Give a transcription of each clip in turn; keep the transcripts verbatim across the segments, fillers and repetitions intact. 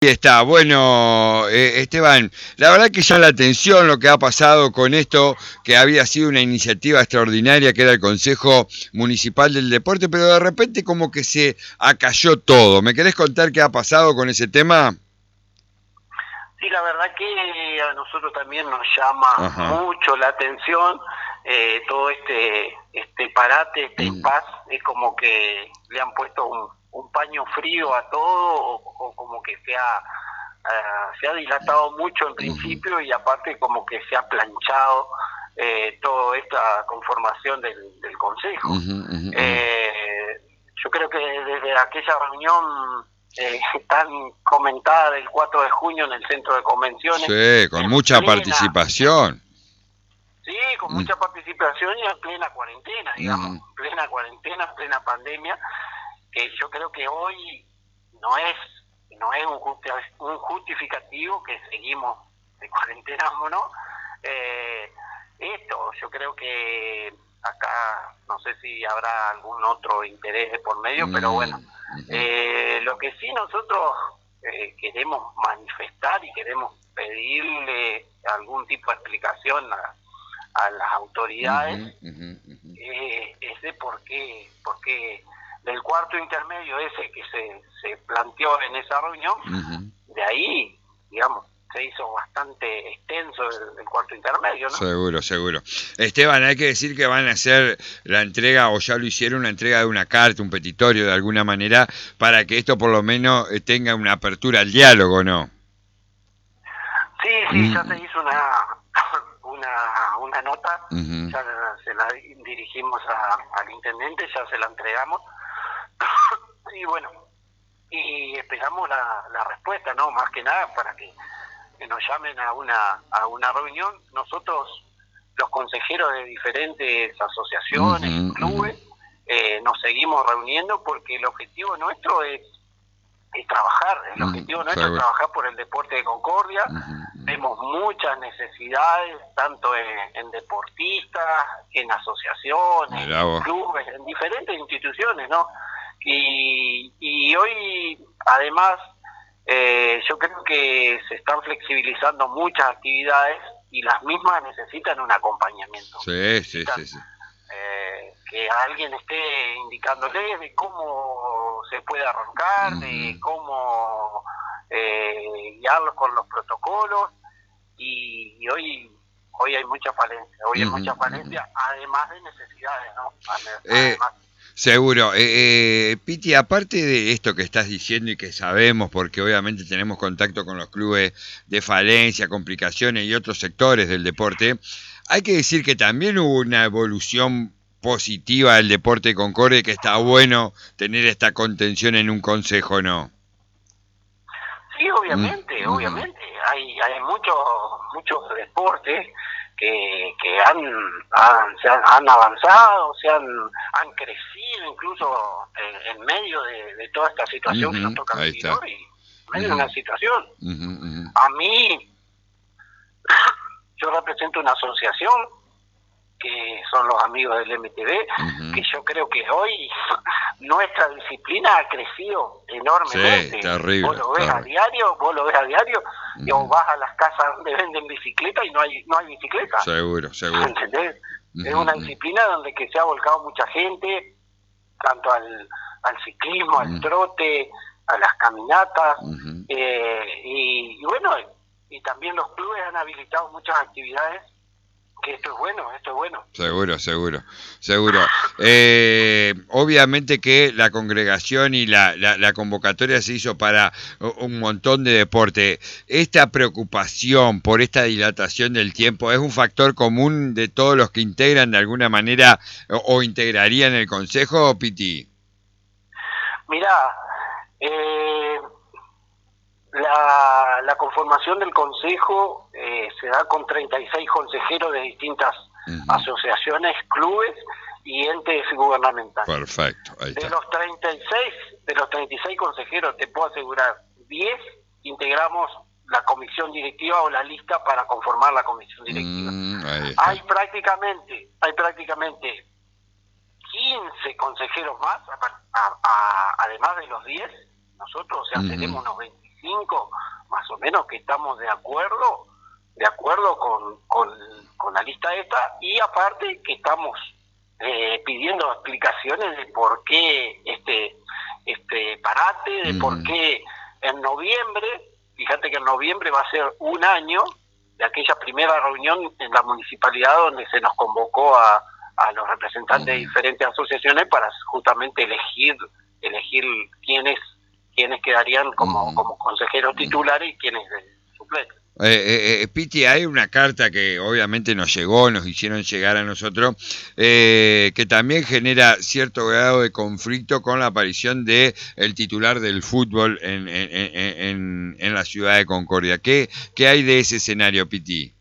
Ahí está, bueno, eh, Esteban, la verdad que llama la atención lo que ha pasado con esto, que había sido una iniciativa extraordinaria, que era el Consejo Municipal del Deporte, pero de repente como que se acalló todo. ¿Me querés contar qué ha pasado con ese tema? Sí, la verdad que a nosotros también nos llama Ajá. mucho la atención eh, todo este este parate, este Mm, impas, es como que le han puesto un, un paño frío a todo o, o como que se ha, uh, se ha dilatado mucho en ujú, principio y aparte como que se ha planchado eh, toda esta conformación del, del Consejo. ujú, ujú, ujú. Eh, yo creo que desde aquella reunión eh, tan comentada del cuatro de junio en el centro de convenciones, Sí, con en mucha plena, participación. sí, con Mm, mucha participación y en plena cuarentena, digamos, ujú. en plena cuarentena, en plena pandemia, que yo creo que hoy no es no es un, justi un justificativo que seguimos de cuarentena o no. Eh, esto, yo creo que acá no sé si habrá algún otro interés de por medio, pero bueno, Mm, ujú. eh, lo que sí nosotros eh, queremos manifestar y queremos pedirle algún tipo de explicación a, a las autoridades Ujú, ujú, ujú. eh, es de por qué, por qué del cuarto intermedio ese que se, se planteó en esa reunión, Ujú. de ahí, digamos, se hizo bastante extenso el, el cuarto intermedio, ¿no? Seguro, seguro. Esteban, hay que decir que van a hacer la entrega, o ya lo hicieron, la entrega de una carta, un petitorio de alguna manera, para que esto por lo menos eh, tenga una apertura al diálogo, ¿no? Sí, sí, ya se Mm, hizo una, una, una nota, ujú, ya se la dirigimos a, al intendente, ya se la entregamos, y bueno, y esperamos la, la respuesta, ¿no? Más que nada para que que nos llamen a una a una reunión. Nosotros, los consejeros de diferentes asociaciones y ujú, ujú. clubes, eh, nos seguimos reuniendo porque el objetivo nuestro es, es trabajar, el Ujú, objetivo nuestro es seguro. trabajar por el deporte de Concordia. Ujú, ujú. Vemos muchas necesidades, tanto en, en deportistas, en asociaciones, Mirá en vos. clubes, en diferentes instituciones, ¿no? Y, y hoy, además, eh, yo creo que se están flexibilizando muchas actividades y las mismas necesitan un acompañamiento, Sí, sí, necesitan sí, sí. eh, que alguien esté indicándole de cómo se puede arrancar, Ujú, de cómo eh, guiarlos con los protocolos y, y hoy hoy hay mucha falencia, hoy hay ujú, mucha ujú. falencia, además de necesidades, ¿no? Eh, Además. Seguro. Eh, eh, Piti, aparte de esto que estás diciendo y que sabemos, porque obviamente tenemos contacto con los clubes de falencia, complicaciones y otros sectores del deporte, hay que decir que también hubo una evolución positiva del deporte de Concordia, que está bueno tener esta contención en un consejo, ¿no? Sí, Mm, obviamente, ujú, obviamente. Hay, hay muchos muchos deportes que, que han, han, se han, han avanzado, se han, han crecido incluso en, en medio de, de toda esta situación que nos ujú, toca ahí vivir está. hoy. En medio de Ujú, una situación. ujú, ujú, A mí, yo represento una asociación que son los amigos del M T V, que ujú. yo creo que hoy nuestra disciplina ha crecido Sí, enormemente. Vos terrible, lo ves a terrible. diario, vos lo ves a diario, y vos Ujú. vas a las casas donde venden bicicleta y no hay no hay bicicleta. Seguro, seguro. ¿Entendés? Es Ujú, una ujú, disciplina donde que se ha volcado mucha gente, tanto al, al ciclismo, al ujú, trote, a las caminatas, ujú. eh, y, y bueno, y también los clubes han habilitado muchas actividades, que esto es bueno, esto es bueno. Seguro, seguro, seguro. Eh, obviamente que la congregación y la, la, la convocatoria se hizo para un montón de deporte. ¿Esta preocupación por esta dilatación del tiempo es un factor común de todos los que integran de alguna manera o, o integrarían el consejo, Piti? Mirá, eh, la, la conformación del consejo eh, se da con treinta y seis consejeros de distintas Ujú. asociaciones, clubes y entes gubernamentales. Perfecto, ahí De está. los treinta y seis, de los treinta y seis consejeros, te puedo asegurar, diez integramos la comisión directiva o la lista para conformar la comisión directiva. Mm, ahí Hay está. prácticamente, hay prácticamente quince consejeros más, a- a- a- además de los diez, nosotros, o sea, Ujú. tenemos unos veintisiete veinticinco, más o menos que estamos de acuerdo, de acuerdo con, con, con la lista esta, y aparte que estamos eh, pidiendo explicaciones de por qué este, este parate, de por Ujú. qué en noviembre, fíjate que en noviembre va a ser un año de aquella primera reunión en la municipalidad donde se nos convocó a, a los representantes de Ujú. diferentes asociaciones para justamente elegir elegir quiénes quiénes quedarían como, Ujú. como consejeros titulares y quiénes de suplentes. Eh, eh, eh, Piti, hay una carta que obviamente nos llegó, nos hicieron llegar a nosotros, eh, que también genera cierto grado de conflicto con la aparición de el titular del fútbol en, en, en, en, en la ciudad de Concordia. ¿Qué, qué hay de ese escenario, Piti?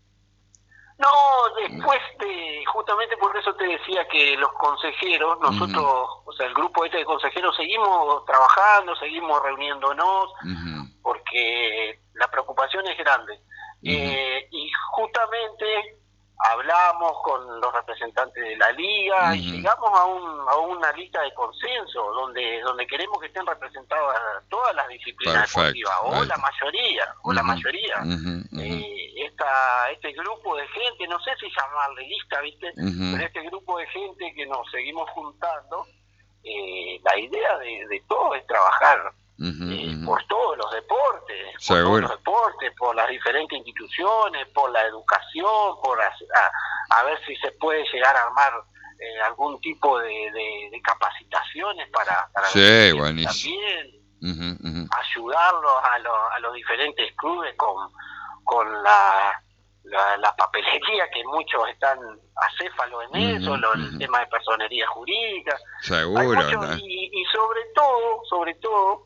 No, después de, justamente por eso te decía que los consejeros, nosotros, Ujú. o sea, el grupo este de consejeros seguimos trabajando, seguimos reuniéndonos, Ujú. porque la preocupación es grande. Ujú. Eh, y justamente hablamos con los representantes de la liga y Ujú. llegamos a, un, a una lista de consenso donde donde queremos que estén representadas todas las disciplinas Perfecto. deportivas, o Ahí la está. mayoría, o la Ujú. mayoría. Ujú. Ujú. Eh, esta, este grupo de gente, no sé si llamarle lista, ¿viste? Ujú. Pero este grupo de gente que nos seguimos juntando, eh, la idea de, de todo es trabajar Ujú. eh, Ujú. por todos los deportes, por todos los Seguro. deportes, por las diferentes instituciones, por la educación, por a, a, a ver si se puede llegar a armar eh, algún tipo de, de, de capacitaciones para, para los Sí, dirigentes buenísimo. también, Ujú. Ujú. ayudarlos a, los a los diferentes clubes con, con la, la, la papelería, que muchos están acéfalos en eso, Ujú. lo, el Ujú. tema de personería jurídica. Hay Seguro, mucho, ¿no? y, y sobre todo, sobre todo,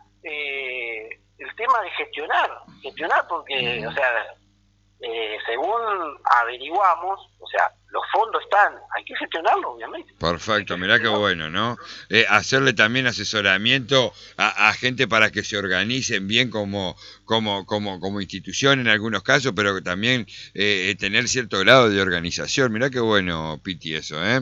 eh, el tema de gestionar, gestionar porque, o Ujú. sea, eh, según averiguamos, o sea, los fondos están, hay que gestionarlo, obviamente, hay Perfecto, que mirá qué gestionarlo. bueno, ¿no? Eh, hacerle también asesoramiento a, a gente para que se organicen bien como, como, como, como institución en algunos casos, pero que también eh, tener cierto grado de organización. Mirá qué bueno, Piti, eso, ¿eh?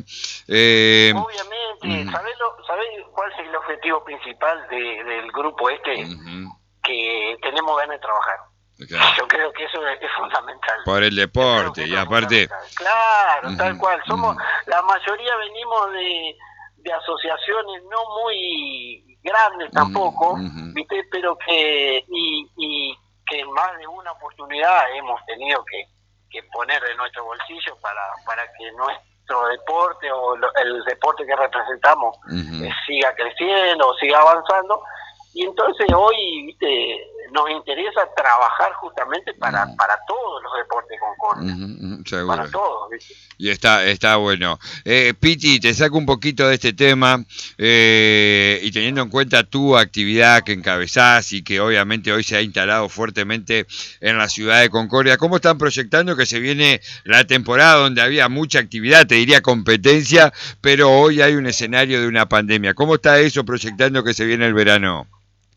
Eh, Obviamente, ujú. ¿sabés, lo, ¿sabés cuál es el objetivo principal de, del grupo este? Ujú. Que tenemos ganas de trabajar. Claro. Yo creo que eso es, es fundamental. Por el Yo creo que deporte, y eso es aparte. fundamental. Claro, tal Ujú. cual. Somos, Ujú. la mayoría venimos de, de asociaciones no muy grandes Ujú. tampoco, Ujú. ¿viste? Pero que, y, y que en más de una oportunidad hemos tenido que, que poner de nuestro bolsillo para, para que nuestro deporte o lo, el deporte que representamos eh, Ujú. siga creciendo o siga avanzando. Y entonces hoy, viste, nos interesa trabajar justamente para, Ujú. para todos los deportes Concordia, Ujú. Ujú. para Seguro. todos, ¿viste? Y está, está bueno. Eh, Piti, te saco un poquito de este tema eh, y teniendo en cuenta tu actividad que encabezás y que obviamente hoy se ha instalado fuertemente en la ciudad de Concordia, ¿cómo están proyectando que se viene la temporada donde había mucha actividad, te diría competencia, pero hoy hay un escenario de una pandemia? ¿Cómo está eso proyectando que se viene el verano?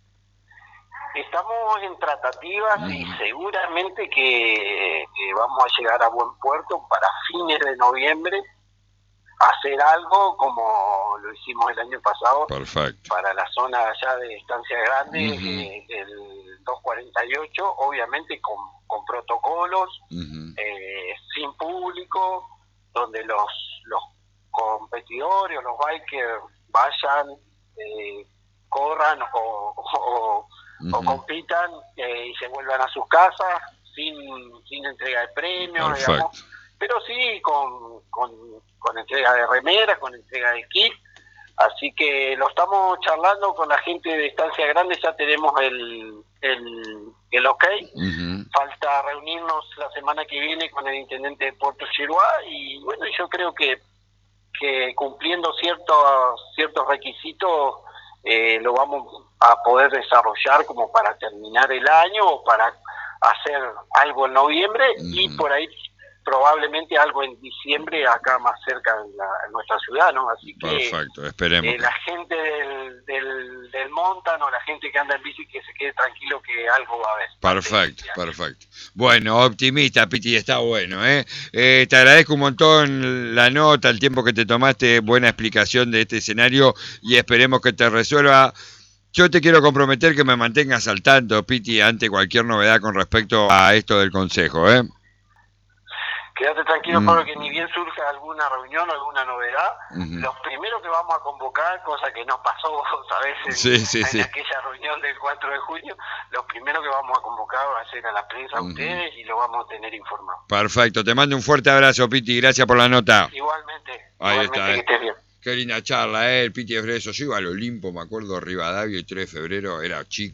Estamos en tratativas y Ujú. seguramente que, que vamos a llegar a buen puerto para fines de noviembre, hacer algo como lo hicimos el año pasado Perfecto. para la zona allá de Estancia Grande, Ujú. eh, el doscientos cuarenta y ocho, obviamente con, con protocolos, Ujú. eh, sin público, donde los, los competidores o los bikers vayan, eh, corran o, o, o Ujú. compitan eh, y se vuelvan a sus casas sin, sin entrega de premios, digamos, Perfecto. pero sí con, con, con entrega de remeras, con entrega de kit. Así que lo estamos charlando con la gente de Estancia Grande, ya tenemos el, el, el ok. Ujú. Falta reunirnos la semana que viene con el intendente de Puerto Chiruá y bueno, yo creo que, que cumpliendo ciertos, ciertos requisitos eh, lo vamos a poder desarrollar como para terminar el año o para hacer algo en noviembre y Ujú. por ahí probablemente algo en diciembre acá más cerca en, la, en nuestra ciudad, ¿no? Así que Perfecto, esperemos eh, que. la gente del, del, del montan o la gente que anda en bici que se quede tranquilo que algo va a haber para hacer Perfecto, este año. perfecto. Bueno, optimista, Piti, está bueno, ¿eh? Eh, te agradezco un montón la nota, el tiempo que te tomaste, buena explicación de este escenario y esperemos que te resuelva yo te quiero comprometer que me mantengas al tanto, Piti, ante cualquier novedad con respecto a esto del Consejo, ¿eh? Quédate tranquilo, Pablo, que ni bien surja alguna reunión, alguna novedad, uh-huh. los primeros que vamos a convocar, cosa que no pasó, ¿sabes? En, sí, sí, en sí. aquella reunión del cuatro de junio, los primeros que vamos a convocar va a ser a la prensa, uh-huh. a ustedes, y lo vamos a tener informado. Perfecto, te mando un fuerte abrazo, Piti, gracias por la nota. Igualmente, Ahí igualmente está, que eh. estés bien. Qué linda charla, ¿eh? El Piti Freso. Yo iba al Olimpo, me acuerdo, Rivadavia, y tres de febrero, era chico.